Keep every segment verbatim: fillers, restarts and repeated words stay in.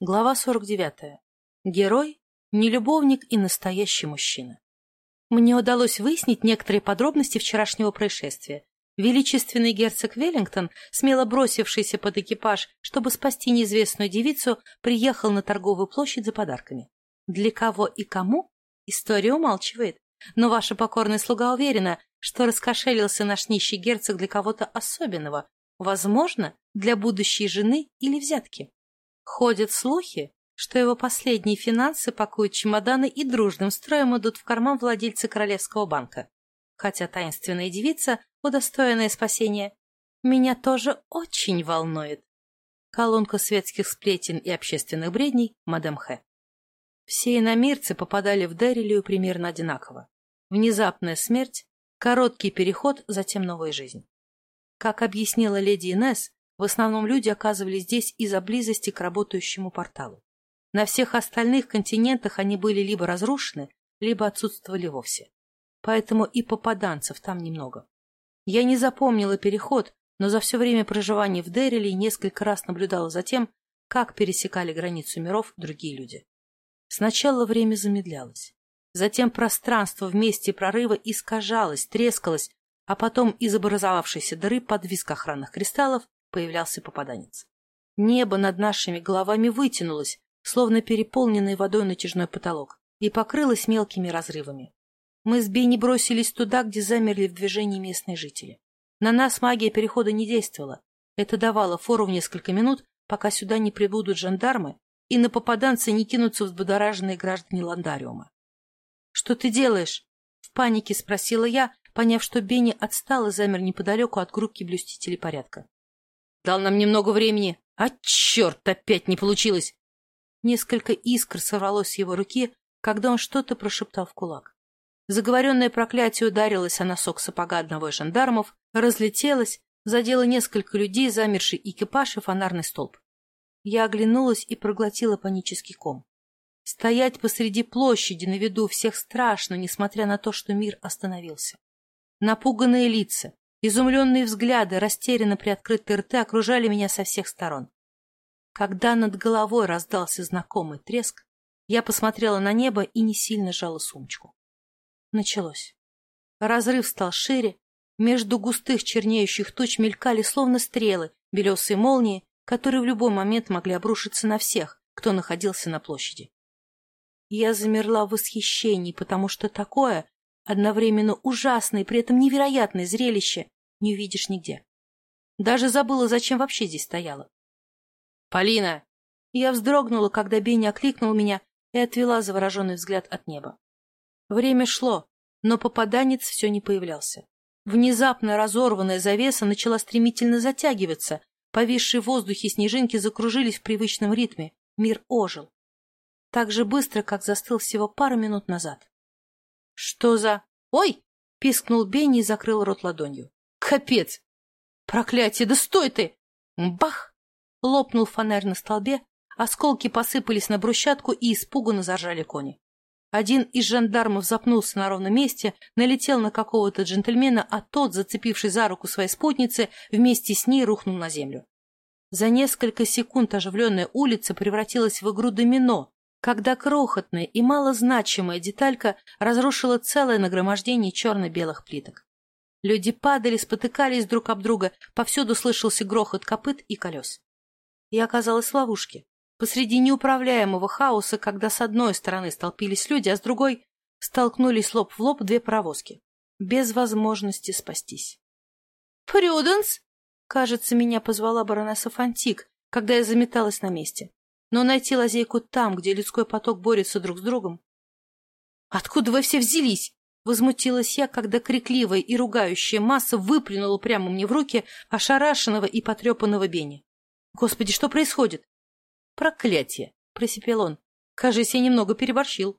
Глава сорок девятая. Герой, нелюбовник и настоящий мужчина. Мне удалось выяснить некоторые подробности вчерашнего происшествия. Величественный герцог Веллингтон, смело бросившийся под экипаж, чтобы спасти неизвестную девицу, приехал на торговую площадь за подарками. Для кого и кому? История умалчивает. Но ваша покорная слуга уверена, что раскошелился наш нищий герцог для кого-то особенного, возможно, для будущей жены или взятки. Ходят слухи, что его последние финансы пакуют чемоданы и дружным строем идут в карман владельца Королевского банка. Хотя таинственная девица, удостоенная спасения, меня тоже очень волнует. Колонка светских сплетен и общественных бредней мадам Х. Все иномирцы попадали в Деррилию примерно одинаково. Внезапная смерть, короткий переход, затем новая жизнь. Как объяснила леди Инесс, в основном люди оказывались здесь из-за близости к работающему порталу. На всех остальных континентах они были либо разрушены, либо отсутствовали вовсе. Поэтому и попаданцев там немного. Я не запомнила переход, но за все время проживания в Деррилии несколько раз наблюдала за тем, как пересекали границу миров другие люди. Сначала время замедлялось. Затем пространство в месте прорыва искажалось, трескалось, а потом из образовавшейся дыры под визг охранных кристаллов появлялся попаданец. Небо над нашими головами вытянулось, словно переполненный водой натяжной потолок, и покрылось мелкими разрывами. Мы с Бенни бросились туда, где замерли в движении местные жители. На нас магия перехода не действовала. Это давало фору в несколько минут, пока сюда не прибудут жандармы, и на попаданца не кинутся взбудораженные граждане Ландариума. — Что ты делаешь? — в панике спросила я, поняв, что Бенни отстал и замер неподалеку от группки блюстителей порядка. Дал нам немного времени. А черт, опять не получилось! Несколько искр сорвалось с его руки, когда он что-то прошептал в кулак. Заговоренное проклятие ударилось о носок сапога одного из жандармов, разлетелось, задело несколько людей, замерший экипаж и фонарный столб. Я оглянулась и проглотила панический ком. Стоять посреди площади на виду всех страшно, несмотря на то, что мир остановился. Напуганные лица, изумленные взгляды, растерянно приоткрытые рты окружали меня со всех сторон. Когда над головой раздался знакомый треск, я посмотрела на небо и не сильно сжала сумочку. Началось. Разрыв стал шире, между густых чернеющих туч мелькали словно стрелы, белесые молнии, которые в любой момент могли обрушиться на всех, кто находился на площади. Я замерла в восхищении, потому что такое одновременно ужасное и при этом невероятное зрелище не увидишь нигде. Даже забыла, зачем вообще здесь стояла. «Полина!» Я вздрогнула, когда Бенни окликнул меня и отвела завороженный взгляд от неба. Время шло, но попаданец все не появлялся. Внезапно разорванная завеса начала стремительно затягиваться, повисшие в воздухе снежинки закружились в привычном ритме, мир ожил. Так же быстро, как застыл всего пару минут назад. «Что за...» «Ой!» — пискнул Бенни и закрыл рот ладонью. «Капец! Проклятие! Да стой ты!» Бах! Лопнул фонарь на столбе, осколки посыпались на брусчатку и испуганно заржали кони. Один из жандармов запнулся на ровном месте, налетел на какого-то джентльмена, а тот, зацепивший за руку своей спутницы, вместе с ней рухнул на землю. За несколько секунд оживленная улица превратилась в игру домино, когда крохотная и малозначимая деталька разрушила целое нагромождение черно-белых плиток. Люди падали, спотыкались друг об друга, повсюду слышался грохот копыт и колес. Я оказалась в ловушке, посреди неуправляемого хаоса, когда с одной стороны столпились люди, а с другой столкнулись лоб в лоб две паровозки, без возможности спастись. «Прюденс!» — кажется, меня позвала баронесса Фантик, когда я заметалась на месте. Но найти лазейку там, где людской поток борется друг с другом... «Откуда вы все взялись?» — возмутилась я, когда крикливая и ругающая масса выплюнула прямо мне в руки ошарашенного и потрепанного Бенни. «Господи, что происходит?» «Проклятие!» — просипел он. «Кажись, я немного переборщил».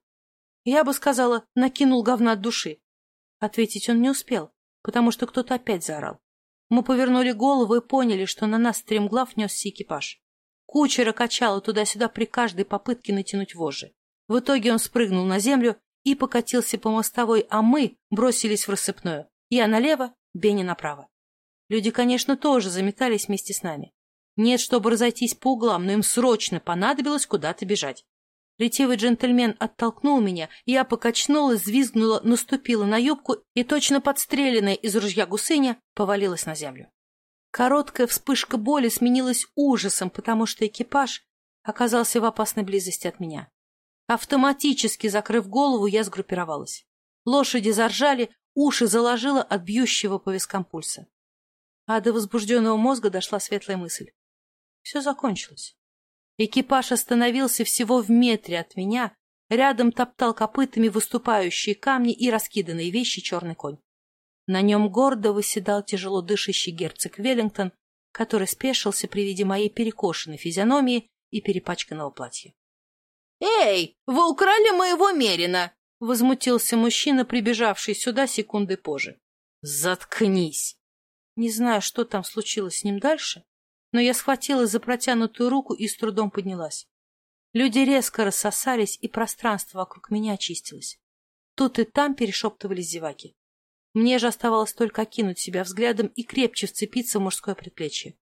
Я бы сказала, накинул говна от души. Ответить он не успел, потому что кто-то опять заорал. Мы повернули голову и поняли, что на нас стремглав несся экипаж. Кучера качало туда-сюда при каждой попытке натянуть вожжи. В итоге он спрыгнул на землю и покатился по мостовой, а мы бросились в рассыпную. Я налево, Бенни направо. Люди, конечно, тоже заметались вместе с нами. Нет, чтобы разойтись по углам, но им срочно понадобилось куда-то бежать. Ретивый джентльмен оттолкнул меня, я покачнулась, взвизгнула, наступила на юбку и, точно подстреленная из ружья гусыня, повалилась на землю. Короткая вспышка боли сменилась ужасом, потому что экипаж оказался в опасной близости от меня. Автоматически закрыв голову, я сгруппировалась. Лошади заржали, уши заложило от бьющего по вискам пульса. А до возбужденного мозга дошла светлая мысль. Все закончилось. Экипаж остановился всего в метре от меня, рядом топтал копытами выступающие камни и раскиданные вещи черный конь. На нем гордо восседал тяжело дышащий герцог Веллингтон, который спешился при виде моей перекошенной физиономии и перепачканного платья. — Эй, вы украли моего мерина! — возмутился мужчина, прибежавший сюда секундой позже. — Заткнись! Не знаю, что там случилось с ним дальше, но я схватилась за протянутую руку и с трудом поднялась. Люди резко рассосались, и пространство вокруг меня очистилось. Тут и там перешептывались зеваки. Мне же оставалось только окинуть себя взглядом и крепче вцепиться в мужское предплечье.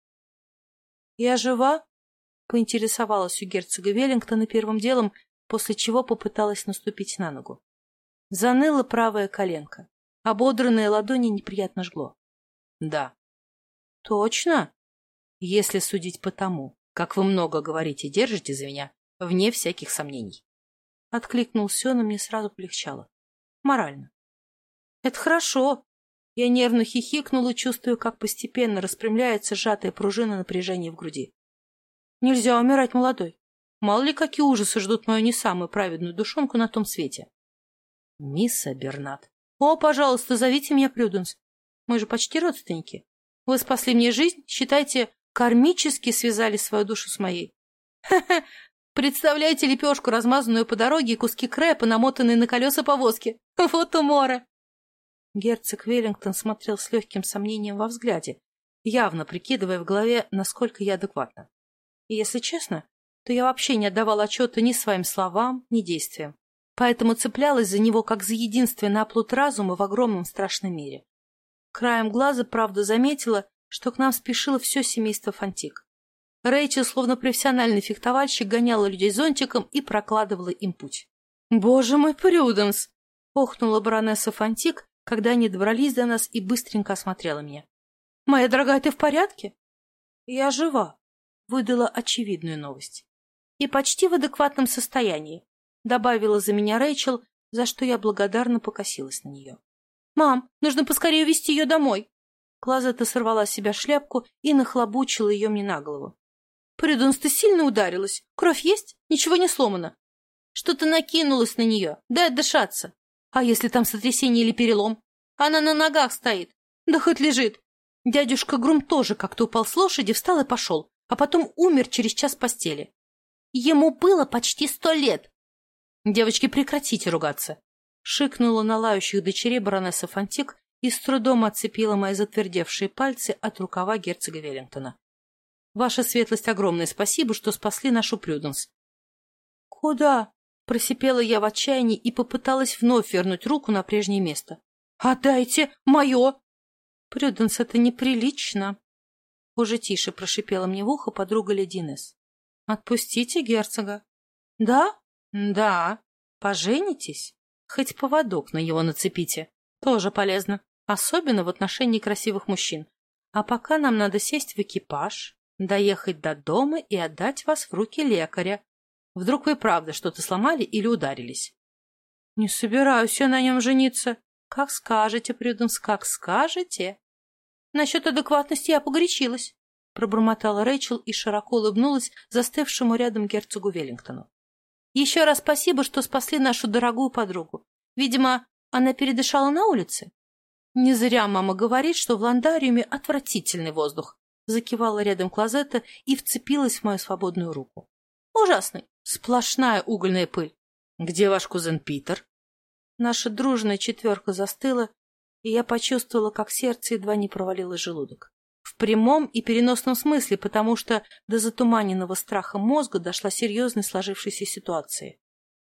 — Я жива? — поинтересовалась у герцога Веллингтона первым делом, после чего попыталась наступить на ногу. Заныла правая коленка. Ободранные ладони неприятно жгло. — Да. — Точно? — Если судить по тому, как вы много говорите и держите за меня, вне всяких сомнений. Откликнулся он, и мне сразу полегчало. Морально. — Это хорошо. Я нервно хихикнула, чувствуя, как постепенно распрямляется сжатая пружина напряжения в груди. Нельзя умирать молодой. Мало ли, какие ужасы ждут мою не самую праведную душонку на том свете. — Мисс Бернат. — О, пожалуйста, зовите меня Прюденс. Мы же почти родственники. Вы спасли мне жизнь, считайте, кармически связали свою душу с моей. Ха-ха! Представляете лепешку, размазанную по дороге, и куски крепа, намотанные на колеса повозки. Вот умора! Герцог Веллингтон смотрел с легким сомнением во взгляде, явно прикидывая в голове, насколько я адекватна. И, если честно, то я вообще не отдавала отчета ни своим словам, ни действиям, поэтому цеплялась за него как за единственный оплот разума в огромном страшном мире. Краем глаза, правда, заметила, что к нам спешило все семейство Фантик. Рэйчел, словно профессиональный фехтовальщик, гоняла людей зонтиком и прокладывала им путь. — Боже мой, Прюденс! — охнула баронесса Фантик, когда они добрались до нас, и быстренько осмотрела меня. — Моя дорогая, ты в порядке? — Я жива, — выдала очевидную новость. — И почти в адекватном состоянии, — добавила за меня Рэйчел, за что я благодарно покосилась на нее. — Мам, нужно поскорее увезти ее домой. Клозетта сорвала с себя шляпку и нахлобучила ее мне на голову. — Прюденс, ты сильно ударилась. Кровь есть? Ничего не сломано. Что-то накинулось на нее. Дай отдышаться. А если там сотрясение или перелом? Она на ногах стоит. Да хоть лежит. Дядюшка Грум тоже как-то упал с лошади, встал и пошел, а потом умер через час в постели. Ему было почти сто лет. Девочки, прекратите ругаться. Шикнула на лающих дочерей баронесса Фантик и с трудом отцепила мои затвердевшие пальцы от рукава герцога Веллингтона. Ваша светлость, огромное спасибо, что спасли нашу Прюденс. — Куда? — просипела я в отчаянии и попыталась вновь вернуть руку на прежнее место. — Отдайте мое! — Прюденс, это неприлично. Уже тише прошипела мне в ухо подруга леди Инесс. — Отпустите герцога. — Да? — Да. Поженитесь? Хоть поводок на его нацепите. Тоже полезно. Особенно в отношении красивых мужчин. А пока нам надо сесть в экипаж, доехать до дома и отдать вас в руки лекаря. Вдруг вы правда что-то сломали или ударились? — Не собираюсь я на нем жениться. — Как скажете, Прюденс, как скажете. — Насчет адекватности я погорячилась, — пробормотала Рэйчел и широко улыбнулась застывшему рядом герцогу Веллингтону. — Еще раз спасибо, что спасли нашу дорогую подругу. Видимо, она передышала на улице. Не зря мама говорит, что в ландариуме отвратительный воздух. Закивала рядом Клозетта и вцепилась в мою свободную руку. Ужасный, сплошная угольная пыль. Где ваш кузен Питер? Наша дружная четверка застыла, и я почувствовала, как сердце едва не провалилось в желудок. В прямом и переносном смысле, потому что до затуманенного страхом мозга дошла серьезность сложившейся ситуации.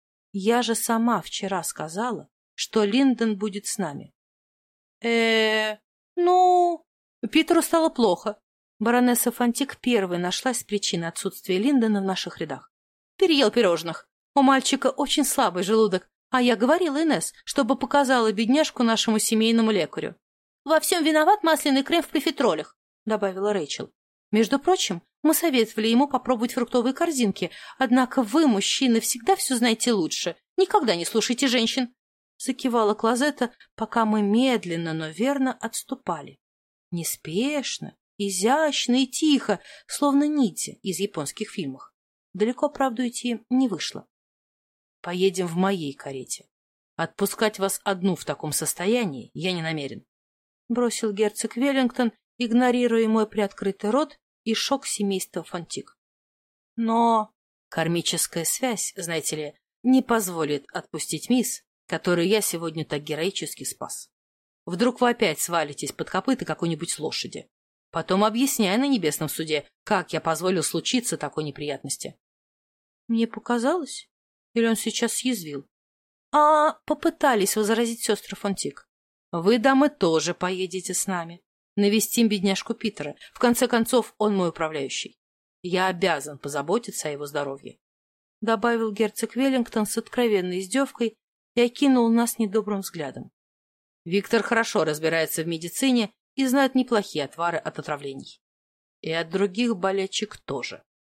Я же сама вчера сказала, что Линдон будет с нами. э ну, Питеру стало плохо. Баронесса Фонтик первой нашлась с причиной отсутствия Линдона в наших рядах. Переел пирожных. У мальчика очень слабый желудок, а я говорила Инесс, чтобы показала бедняжку нашему семейному лекарю. «Во всем виноват масляный крем в профитролях», — добавила Рэйчел. «Между прочим, мы советовали ему попробовать фруктовые корзинки, однако вы, мужчины, всегда все знаете лучше. Никогда не слушайте женщин», — закивала Клозетта, пока мы медленно, но верно отступали. Неспешно, изящно и тихо, словно нити из японских фильмов. Далеко, правда, идти не вышло. «Поедем в моей карете. Отпускать вас одну в таком состоянии я не намерен», — бросил герцог Веллингтон, игнорируя мой приоткрытый рот и шок семейства Фонтик. «Но кармическая связь, знаете ли, не позволит отпустить мисс, которую я сегодня так героически спас. Вдруг вы опять свалитесь под копыта какой-нибудь лошади. Потом объясняй на небесном суде, как я позволил случиться такой неприятности». Мне показалось, или он сейчас съязвил? А попытались возразить сестры Фонтик. «Вы, дамы, тоже поедете с нами. Навестим бедняжку Питера. В конце концов, он мой управляющий. Я обязан позаботиться о его здоровье», — добавил герцог Веллингтон с откровенной издевкой и окинул нас недобрым взглядом. «Виктор хорошо разбирается в медицине и знает неплохие отвары от отравлений. И от других болячек тоже.